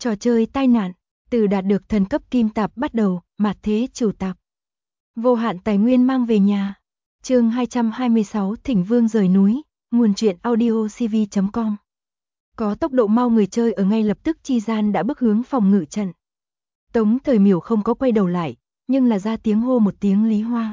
Trò chơi tai nạn, từ đạt được thần cấp kim tạp bắt đầu, mạt thế chủ tạp. Vô hạn tài nguyên mang về nhà. Chương 226 Thỉnh Vương rời núi, nguồn truyện audiocv.com. Có tốc độ mau, người chơi ở ngay lập tức chi gian đã bước hướng phòng ngự trận. Tống Thời Miểu không có quay đầu lại, nhưng là ra tiếng hô một tiếng Lý Hoa.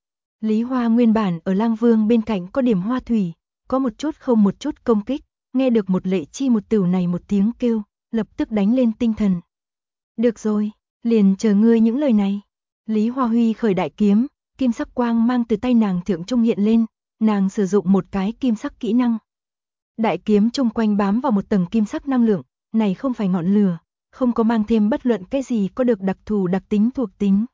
Lý Hoa nguyên bản ở Lang Vương bên cạnh có điểm hoa thủy, có một chút không một chút công kích, nghe được một lệ chi một tửu này một tiếng kêu, lập tức đánh lên tinh thần. Được rồi, liền chờ ngươi những lời này. Lý Hoa huy khởi đại kiếm, kim sắc quang mang từ tay nàng thượng trung hiện lên, nàng sử dụng một cái kim sắc kỹ năng. Đại kiếm chung quanh bám vào một tầng kim sắc năng lượng, này không phải ngọn lửa, không có mang thêm bất luận cái gì có được đặc thù đặc tính thuộc tính.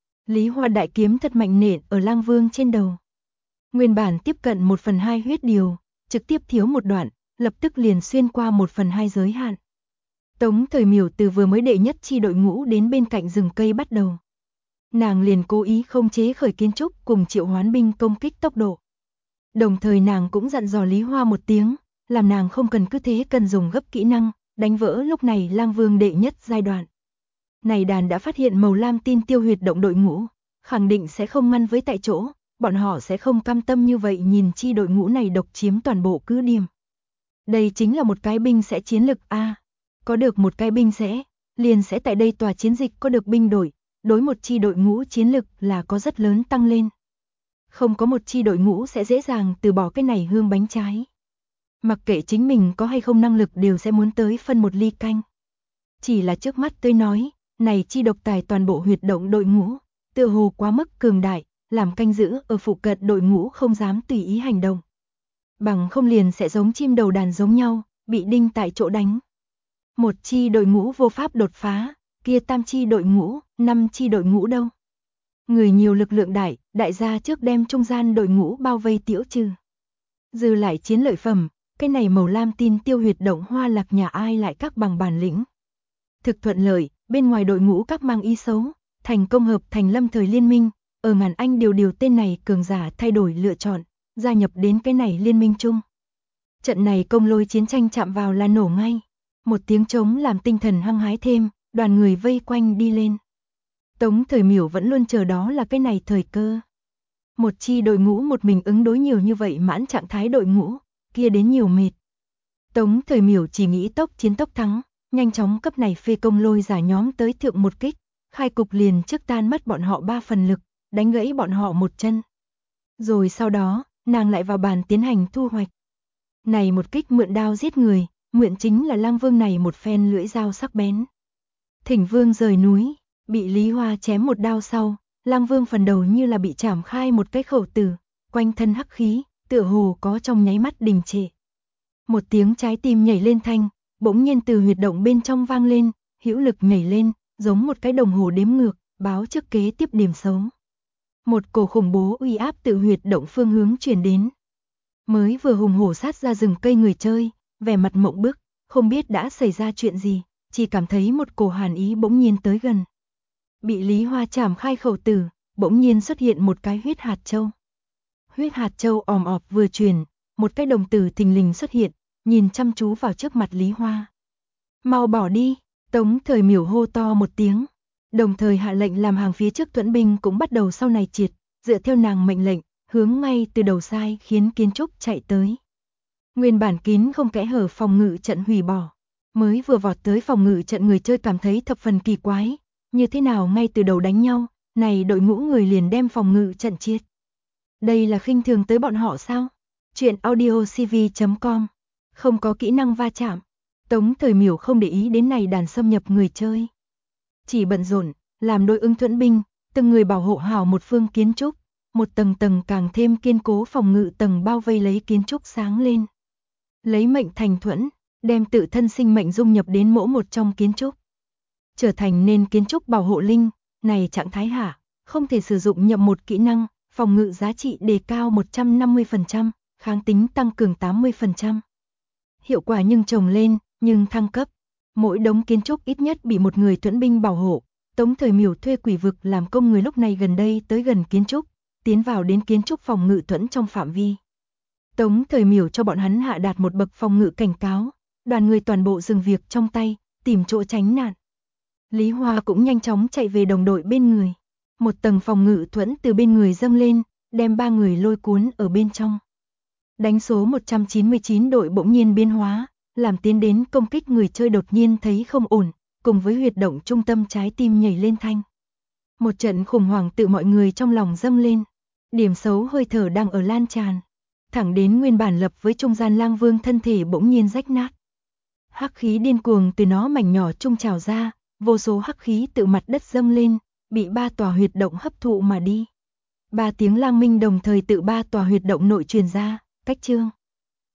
Lý Hoa đại kiếm thật mạnh nện ở Lang Vương trên đầu. Nguyên bản tiếp cận 1/2 huyết điều, trực tiếp thiếu một đoạn, lập tức liền xuyên qua 1/2 giới hạn. Tống Thời Miểu từ vừa mới đệ nhất chi đội ngũ đến bên cạnh rừng cây bắt đầu. Nàng liền cố ý không chế khởi kiến trúc cùng triệu hoán binh công kích tốc độ. Đồng thời nàng cũng dặn dò Lý Hoa một tiếng, làm nàng không cần cứ thế cần dùng gấp kỹ năng, đánh vỡ lúc này Lang Vương đệ nhất giai đoạn. Này đàn đã phát hiện màu lam tin tiêu huyệt động đội ngũ, khẳng định sẽ không ngăn với tại chỗ, bọn họ sẽ không cam tâm như vậy nhìn chi đội ngũ này độc chiếm toàn bộ cứ điểm. Đây chính là một cái binh sẽ chiến lực A. Có được một cái binh sẽ, liền sẽ tại đây tòa chiến dịch có được binh đội, đối một chi đội ngũ chiến lực là có rất lớn tăng lên. Không có một chi đội ngũ sẽ dễ dàng từ bỏ cái này hương bánh trái. Mặc kệ chính mình có hay không năng lực đều sẽ muốn tới phân một ly canh. Chỉ là trước mắt tôi nói, này chi độc tài toàn bộ huyệt động đội ngũ, tựa hồ quá mức cường đại, làm canh giữ ở phụ cận đội ngũ không dám tùy ý hành động. Bằng không liền sẽ giống chim đầu đàn giống nhau, bị đinh tại chỗ đánh. Một chi đội ngũ vô pháp đột phá, kia tam chi đội ngũ, 5 chi đội ngũ đâu. Người nhiều lực lượng đại gia trước đem trung gian đội ngũ bao vây tiễu trừ. Dư lại chiến lợi phẩm, cái này màu lam tin tiêu huyệt động hoa lạc nhà ai lại các bằng bản lĩnh. Thực thuận lợi, bên ngoài đội ngũ các mang ý xấu, thành công hợp thành lâm thời liên minh, ở ngàn anh điều tên này cường giả thay đổi lựa chọn, gia nhập đến cái này liên minh chung. Trận này công lôi chiến tranh chạm vào là nổ ngay. Một tiếng trống làm tinh thần hăng hái thêm, đoàn người vây quanh đi lên. Tống Thời Miểu vẫn luôn chờ đó là cái này thời cơ. Một chi đội ngũ một mình ứng đối nhiều như vậy mãn trạng thái đội ngũ, kia đến nhiều mệt. Tống Thời Miểu chỉ nghĩ tốc chiến tốc thắng, nhanh chóng cấp này phê công lôi giả nhóm tới thượng một kích, khai cục liền trước tan mất bọn họ 3 phần lực, đánh gãy bọn họ một chân. Rồi sau đó, nàng lại vào bàn tiến hành thu hoạch. Này một kích mượn đao giết người, mượn chính là Lang Vương này một phen lưỡi dao sắc bén. Thỉnh Vương rời núi, bị Lý Hoa chém một đao sau, Lang Vương phần đầu như là bị chảm khai một cái khẩu tử, quanh thân hắc khí, tựa hồ có trong nháy mắt đình trệ. Một tiếng trái tim nhảy lên thanh, bỗng nhiên từ huyệt động bên trong vang lên, hữu lực nhảy lên, giống một cái đồng hồ đếm ngược, báo trước kế tiếp điểm xấu. Một cổ khủng bố uy áp từ huyệt động phương hướng truyền đến. Mới vừa hùng hổ sát ra rừng cây người chơi, vẻ mặt mộng bức, không biết đã xảy ra chuyện gì, chỉ cảm thấy một cổ hàn ý bỗng nhiên tới gần. Bị Lý Hoa chảm khai khẩu tử, bỗng nhiên xuất hiện một cái huyết hạt châu. Huyết hạt châu òm ọp vừa truyền, một cái đồng tử thình lình xuất hiện, nhìn chăm chú vào trước mặt Lý Hoa. Mau bỏ đi, Tống Thời Miểu hô to một tiếng, đồng thời hạ lệnh làm hàng phía trước tuẫn binh cũng bắt đầu sau này triệt, dựa theo nàng mệnh lệnh, hướng ngay từ đầu sai khiến kiến trúc chạy tới. Nguyên bản kín không kẽ hở phòng ngự trận hủy bỏ, mới vừa vọt tới phòng ngự trận người chơi cảm thấy thập phần kỳ quái, như thế nào ngay từ đầu đánh nhau, này đội ngũ người liền đem phòng ngự trận triệt. Đây là khinh thường tới bọn họ sao? Chuyện audiocv.com. Không có kỹ năng va chạm, Tống Thời Miểu không để ý đến này đàn xâm nhập người chơi. Chỉ bận rộn, làm đội ứng thuẫn binh, từng người bảo hộ hảo một phương kiến trúc, một tầng tầng càng thêm kiên cố phòng ngự tầng bao vây lấy kiến trúc sáng lên. Lấy mệnh thành thuẫn, đem tự thân sinh mệnh dung nhập đến mỗi một trong kiến trúc. Trở thành nên kiến trúc bảo hộ linh, này trạng thái hạ, không thể sử dụng nhậm một kỹ năng, phòng ngự giá trị đề cao 150%, kháng tính tăng cường 80%. Hiệu quả nhưng trồng lên, nhưng thăng cấp. Mỗi đống kiến trúc ít nhất bị một người thuẫn binh bảo hộ. Tống Thời Miểu thuê quỷ vực làm công người lúc này gần đây tới gần kiến trúc, tiến vào đến kiến trúc phòng ngự thuẫn trong phạm vi. Tống Thời Miểu cho bọn hắn hạ đạt một bậc phòng ngự cảnh cáo, đoàn người toàn bộ dừng việc trong tay, tìm chỗ tránh nạn. Lý Hoa cũng nhanh chóng chạy về đồng đội bên người. Một tầng phòng ngự thuẫn từ bên người dâng lên, đem 3 người lôi cuốn ở bên trong. Đánh số 199 đội bỗng nhiên biến hóa, làm tiến đến công kích người chơi đột nhiên thấy không ổn, cùng với huyệt động trung tâm trái tim nhảy lên thanh. Một trận khủng hoảng tự mọi người trong lòng dâng lên. Điểm xấu hơi thở đang ở lan tràn. Thẳng đến nguyên bản lập với trung gian lang vương thân thể bỗng nhiên rách nát. Hắc khí điên cuồng từ nó mảnh nhỏ trung trào ra, vô số hắc khí tự mặt đất dâng lên, bị 3 tòa huyệt động hấp thụ mà đi. 3 tiếng lang minh đồng thời tự 3 tòa huyệt động nội truyền ra, cách chương.